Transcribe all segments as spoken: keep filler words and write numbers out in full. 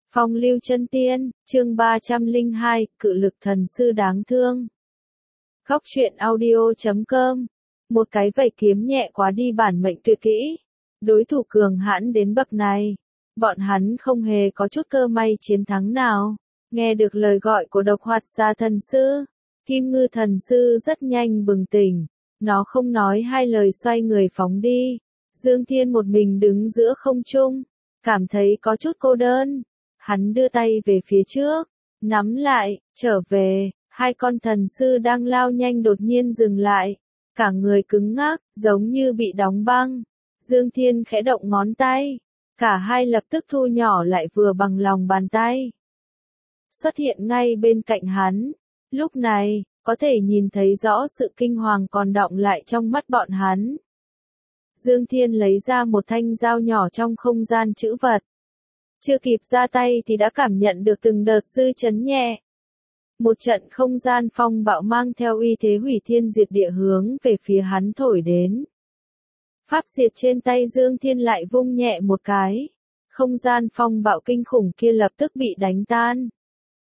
Phong lưu chân tiên, chương ba trăm lẻ hai, cự lực thần sư đáng thương. Góc truyện audio chấm com. Một cái vẩy kiếm nhẹ quá đi bản mệnh tuyệt kỹ. Đối thủ cường hãn đến bậc này. Bọn hắn không hề có chút cơ may chiến thắng nào. Nghe được lời gọi của độc hoạt gia thần sư. Kim ngư thần sư rất nhanh bừng tỉnh. Nó không nói hai lời xoay người phóng đi. Dương Thiên một mình đứng giữa không trung. Cảm thấy có chút cô đơn. Hắn đưa tay về phía trước, nắm lại, trở về, hai con thần sư đang lao nhanh đột nhiên dừng lại, cả người cứng ngắc, giống như bị đóng băng. Dương Thiên khẽ động ngón tay, cả hai lập tức thu nhỏ lại vừa bằng lòng bàn tay. Xuất hiện ngay bên cạnh hắn, lúc này, có thể nhìn thấy rõ sự kinh hoàng còn đọng lại trong mắt bọn hắn. Dương Thiên lấy ra một thanh dao nhỏ trong không gian trữ vật. Chưa kịp ra tay thì đã cảm nhận được từng đợt dư chấn nhẹ. Một trận không gian phong bạo mang theo uy thế hủy thiên diệt địa hướng về phía hắn thổi đến. Pháp diệt trên tay Dương Thiên lại vung nhẹ một cái. Không gian phong bạo kinh khủng kia lập tức bị đánh tan.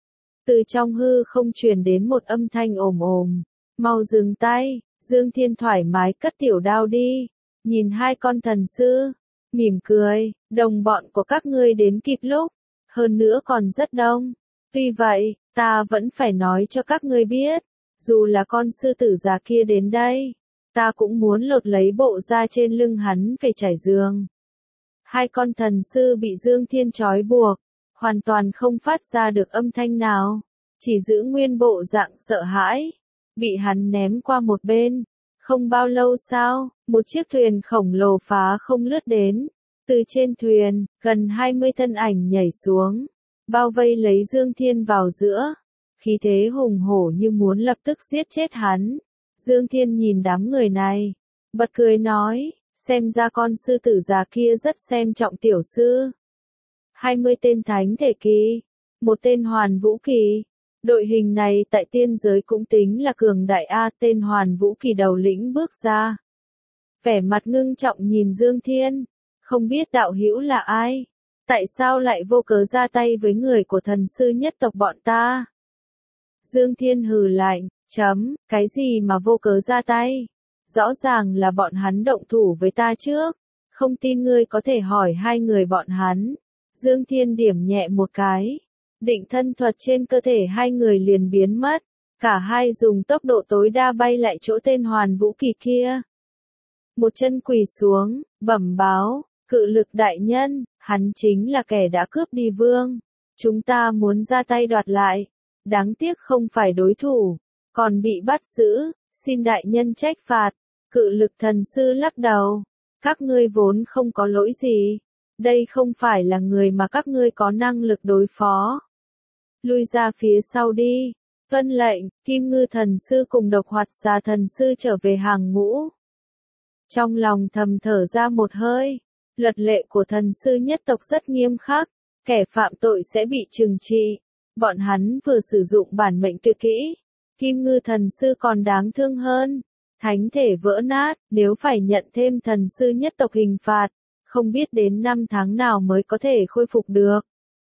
Từ trong hư không truyền đến một âm thanh ồm ồm. Mau dừng tay, Dương Thiên thoải mái cất tiểu đao đi. Nhìn hai con thần sư. Mỉm cười, đồng bọn của các ngươi đến kịp lúc, hơn nữa còn rất đông. Tuy vậy, ta vẫn phải nói cho các ngươi biết, dù là con sư tử già kia đến đây, ta cũng muốn lột lấy bộ da trên lưng hắn về trải giường. Hai con thần sư bị Dương Thiên trói buộc, hoàn toàn không phát ra được âm thanh nào, chỉ giữ nguyên bộ dạng sợ hãi, bị hắn ném qua một bên. Không bao lâu sau, một chiếc thuyền khổng lồ phá không lướt đến. Từ trên thuyền, gần hai mươi thân ảnh nhảy xuống, bao vây lấy Dương Thiên vào giữa. Khí thế hùng hổ như muốn lập tức giết chết hắn. Dương Thiên nhìn đám người này, bật cười nói, xem ra con sư tử già kia rất xem trọng tiểu sư. hai mươi tên thánh thể kỳ, một tên hoàn vũ kỳ. Đội hình này tại tiên giới cũng tính là cường đại A. Tên hoàn vũ kỳ đầu lĩnh bước ra. Vẻ mặt ngưng trọng nhìn Dương Thiên, không biết đạo hữu là ai? Tại sao lại vô cớ ra tay với người của thần sư nhất tộc bọn ta? Dương Thiên hừ lạnh, chấm, cái gì mà vô cớ ra tay? Rõ ràng là bọn hắn động thủ với ta trước, không tin ngươi có thể hỏi hai người bọn hắn. Dương Thiên điểm nhẹ một cái. Định thân thuật trên cơ thể hai người liền biến mất, cả hai dùng tốc độ tối đa bay lại chỗ tên hoàn vũ kỳ kia. Một chân quỳ xuống, bẩm báo, cự lực đại nhân, hắn chính là kẻ đã cướp đi vương. Chúng ta muốn ra tay đoạt lại, đáng tiếc không phải đối thủ, còn bị bắt giữ, xin đại nhân trách phạt. Cự lực thần sư lắc đầu, các ngươi vốn không có lỗi gì, đây không phải là người mà các ngươi có năng lực đối phó. Lui ra phía sau đi. Vân lệnh, Kim ngư thần sư cùng độc hoạt gia thần sư trở về hàng ngũ. Trong lòng thầm thở ra một hơi. Luật lệ của thần sư nhất tộc rất nghiêm khắc. Kẻ phạm tội sẽ bị trừng trị. Bọn hắn vừa sử dụng bản mệnh tuyệt kỹ. Kim ngư thần sư còn đáng thương hơn. Thánh thể vỡ nát, nếu phải nhận thêm thần sư nhất tộc hình phạt. Không biết đến năm tháng nào mới có thể khôi phục được.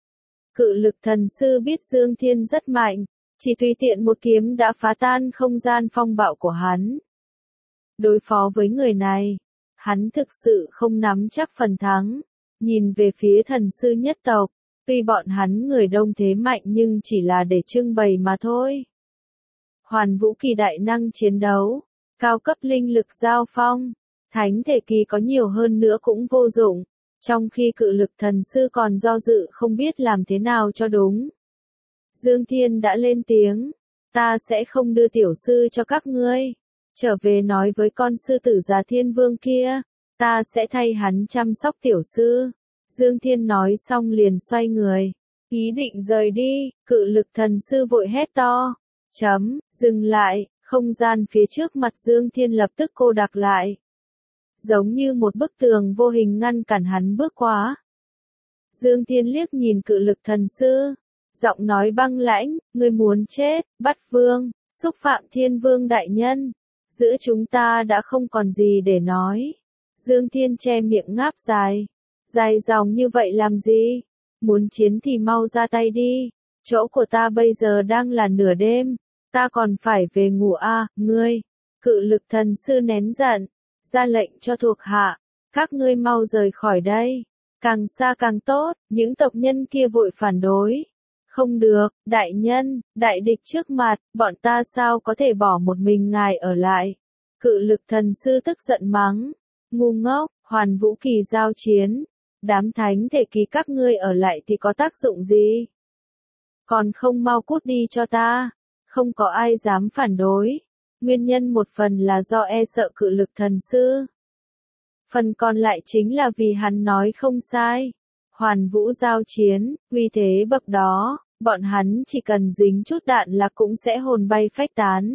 Cự lực thần sư biết Dương Thiên rất mạnh, chỉ tùy tiện một kiếm đã phá tan không gian phong bạo của hắn. Đối phó với người này, hắn thực sự không nắm chắc phần thắng. Nhìn về phía thần sư nhất tộc, tuy bọn hắn người đông thế mạnh nhưng chỉ là để trưng bày mà thôi. Hoàn vũ kỳ đại năng chiến đấu, cao cấp linh lực giao phong, thánh thể kỳ có nhiều hơn nữa cũng vô dụng. Trong khi cự lực thần sư còn do dự không biết làm thế nào cho đúng. Dương Thiên đã lên tiếng, ta sẽ không đưa tiểu sư cho các ngươi. Trở về nói với con sư tử già thiên vương kia, ta sẽ thay hắn chăm sóc tiểu sư. Dương Thiên nói xong liền xoay người, ý định rời đi, cự lực thần sư vội hét to. Chấm, dừng lại, không gian phía trước mặt Dương Thiên lập tức cô đặc lại. Giống như một bức tường vô hình ngăn cản hắn bước qua. Dương Thiên liếc nhìn cự lực thần sư, giọng nói băng lãnh, ngươi muốn chết, bắt vương, xúc phạm thiên vương đại nhân. Giữa chúng ta đã không còn gì để nói. Dương Thiên che miệng ngáp dài. Dài dòng như vậy làm gì? Muốn chiến thì mau ra tay đi. Chỗ của ta bây giờ đang là nửa đêm. Ta còn phải về ngủ à, ngươi. Cự lực thần sư nén giận. Ra lệnh cho thuộc hạ. Các ngươi mau rời khỏi đây. Càng xa càng tốt. Những tộc nhân kia vội phản đối. Không được, đại nhân, đại địch trước mặt, bọn ta sao có thể bỏ một mình ngài ở lại. Cự lực thần sư tức giận mắng. Ngu ngốc, Hoàn Vũ Kỳ giao chiến. Đám thánh thể kỳ các ngươi ở lại thì có tác dụng gì? Còn không mau cút đi cho ta. Không có ai dám phản đối. Nguyên nhân một phần là do e sợ cự lực thần sư. Phần còn lại chính là vì hắn nói không sai. Hoàn Vũ giao chiến, uy thế bậc đó, bọn hắn chỉ cần dính chút đạn là cũng sẽ hồn bay phách tán.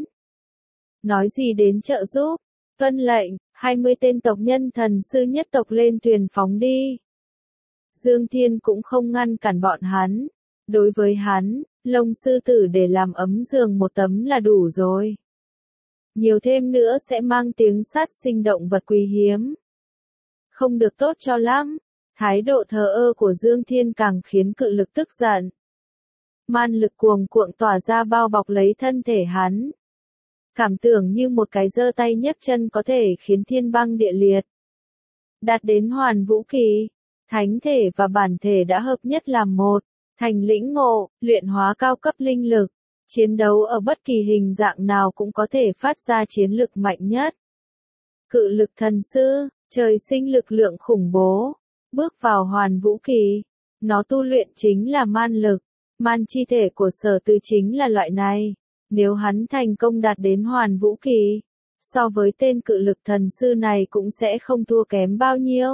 Nói gì đến trợ giúp? Tuân lệnh, hai mươi tên tộc nhân thần sư nhất tộc lên thuyền phóng đi. Dương Thiên cũng không ngăn cản bọn hắn. Đối với hắn, lông sư tử để làm ấm giường một tấm là đủ rồi. Nhiều thêm nữa sẽ mang tiếng sát sinh động vật quý hiếm. Không được tốt cho lắm. Thái độ thờ ơ của Dương Thiên càng khiến cự lực tức giận. Man lực cuồng cuộn tỏa ra bao bọc lấy thân thể hắn. Cảm tưởng như một cái giơ tay nhấc chân có thể khiến thiên băng địa liệt. Đạt đến Hoàn Vũ Kỳ, thánh thể và bản thể đã hợp nhất làm một, thành lĩnh ngộ, luyện hóa cao cấp linh lực. Chiến đấu ở bất kỳ hình dạng nào cũng có thể phát ra chiến lực mạnh nhất. Cự lực thần sư, trời sinh lực lượng khủng bố. Bước vào Hoàn Vũ Kỳ, nó tu luyện chính là man lực, man chi thể của Sở Từ chính là loại này. Nếu hắn thành công đạt đến Hoàn Vũ Kỳ, so với tên cự lực thần sư này cũng sẽ không thua kém bao nhiêu.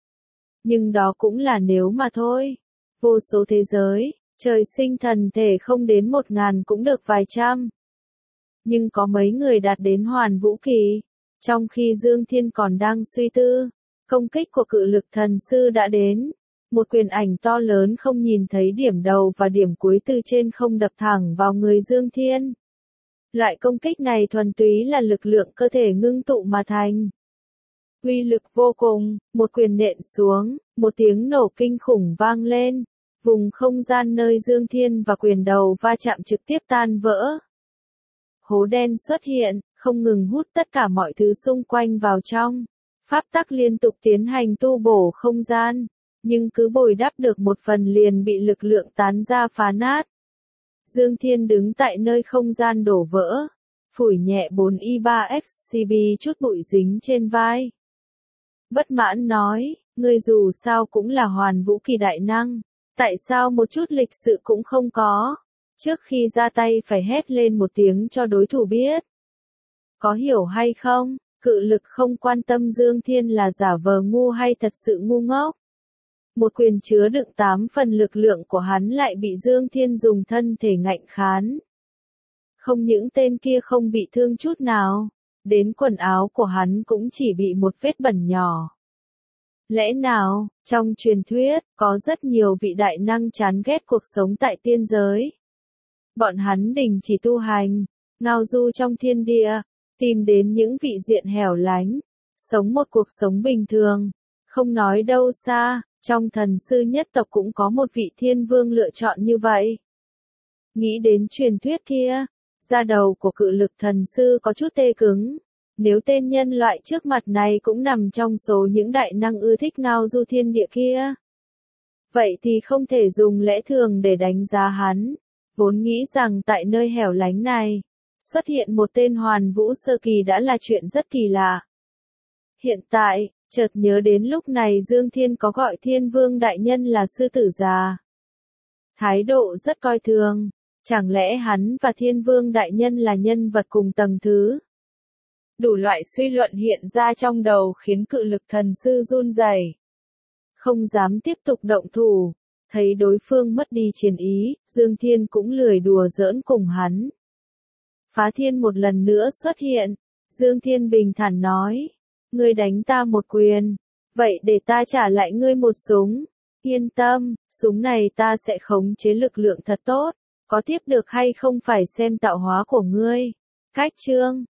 Nhưng đó cũng là nếu mà thôi. Vô số thế giới, trời sinh thần thể không đến một ngàn cũng được vài trăm. Nhưng có mấy người đạt đến Hoàn Vũ Kỳ, trong khi Dương Thiên còn đang suy tư. Công kích của cự lực thần sư đã đến. Một quyền ảnh to lớn không nhìn thấy điểm đầu và điểm cuối từ trên không đập thẳng vào người Dương Thiên. Loại công kích này thuần túy là lực lượng cơ thể ngưng tụ mà thành. Uy lực vô cùng, một quyền nện xuống, một tiếng nổ kinh khủng vang lên. Vùng không gian nơi Dương Thiên và quyền đầu va chạm trực tiếp tan vỡ. Hố đen xuất hiện, không ngừng hút tất cả mọi thứ xung quanh vào trong. Pháp tắc liên tục tiến hành tu bổ không gian, nhưng cứ bồi đắp được một phần liền bị lực lượng tán ra phá nát. Dương Thiên đứng tại nơi không gian đổ vỡ, phủi nhẹ bốn i ba X C B chút bụi dính trên vai. Bất mãn nói, ngươi dù sao cũng là Hoàn Vũ Kỳ đại năng, tại sao một chút lịch sự cũng không có? Trước khi ra tay phải hét lên một tiếng cho đối thủ biết. Có hiểu hay không? Cự lực không quan tâm Dương Thiên là giả vờ ngu hay thật sự ngu ngốc. Một quyền chứa đựng tám phần lực lượng của hắn lại bị Dương Thiên dùng thân thể ngạnh kháng. Không những tên kia không bị thương chút nào, đến quần áo của hắn cũng chỉ bị một vết bẩn nhỏ. Lẽ nào, trong truyền thuyết, có rất nhiều vị đại năng chán ghét cuộc sống tại tiên giới. Bọn hắn đình chỉ tu hành, ngao du trong thiên địa. Tìm đến những vị diện hẻo lánh, sống một cuộc sống bình thường, không nói đâu xa, trong thần sư nhất tộc cũng có một vị thiên vương lựa chọn như vậy. Nghĩ đến truyền thuyết kia, da đầu của cự lực thần sư có chút tê cứng, nếu tên nhân loại trước mặt này cũng nằm trong số những đại năng ưa thích ngao du thiên địa kia. Vậy thì không thể dùng lẽ thường để đánh giá hắn, vốn nghĩ rằng tại nơi hẻo lánh này, xuất hiện một tên Hoàn Vũ sơ kỳ đã là chuyện rất kỳ lạ. Hiện tại, chợt nhớ đến lúc này Dương Thiên có gọi Thiên Vương đại nhân là sư tử già. Thái độ rất coi thường, chẳng lẽ hắn và Thiên Vương đại nhân là nhân vật cùng tầng thứ? Đủ loại suy luận hiện ra trong đầu khiến cự lực thần sư run rẩy, không dám tiếp tục động thủ, thấy đối phương mất đi chiến ý, Dương Thiên cũng lười đùa giỡn cùng hắn. Phá Thiên một lần nữa xuất hiện, Dương Thiên bình thản nói, ngươi đánh ta một quyền, vậy để ta trả lại ngươi một súng, yên tâm, súng này ta sẽ khống chế lực lượng thật tốt, có tiếp được hay không phải xem tạo hóa của ngươi. Cách chương